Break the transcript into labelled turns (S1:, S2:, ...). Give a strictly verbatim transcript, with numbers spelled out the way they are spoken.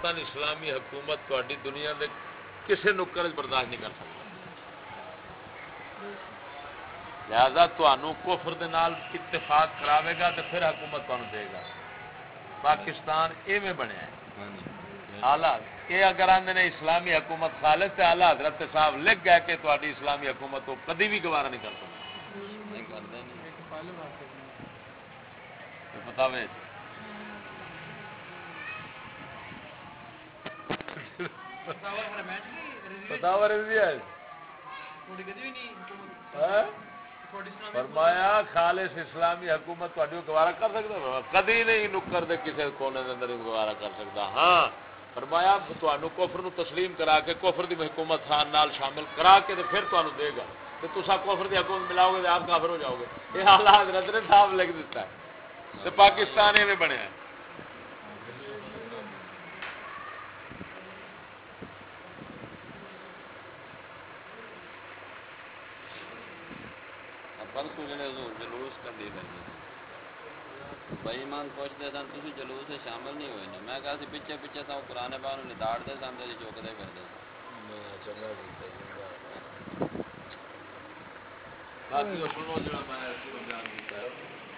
S1: وطن اسلامی حکومت تہاڈی دنیا دے کسے نکر وچ برداشت نہیں کر سکتا. لہذا تمہوں کفر دے نال اتفاق کراوے گا تو پھر حکومت تمہیں دے گا. پاکستان ایویں بنیا ہے حالات یہ اگر آدھے نے اسلامی حکومت خالص تو اعلیٰ حضرت صاحب لکھ گئے کہ تہاڈی اسلامی حکومت کو کدی بھی گوارا نہیں کر سکتا. پتا میں پتا فرمایا خالص اسلامی حکومت تہاڈی گوارا کر سکتا کدی نہیں نکر دے کسی کونے دے اندر گوارا کر سکتا. ہاں فرمایا تمہوں کفر نو تسلیم کرا کے کفر دی حکومت خان نال شامل کرا کے تے پھر تمہیں دے گا. تو تسا کفر دی حکومت ملاؤ گے تو آپ کافر ہو جاؤ گے. یہ حالات حضرت نے صاحب لکھ دیتا ہے. تو پاکستان ایویں بنیا ہے.
S2: پرسوں جڑے جلوس کر دی بھائی مان پوچھتے سن تھی جلوس سے شامل نہیں ہوئے. میں کہا سی پیچھے پیچھے تو قرآن پاک نوں داڑتے سن تے چوکتے پھردے
S1: باقی سنو جڑا میں بیان کیتا ہے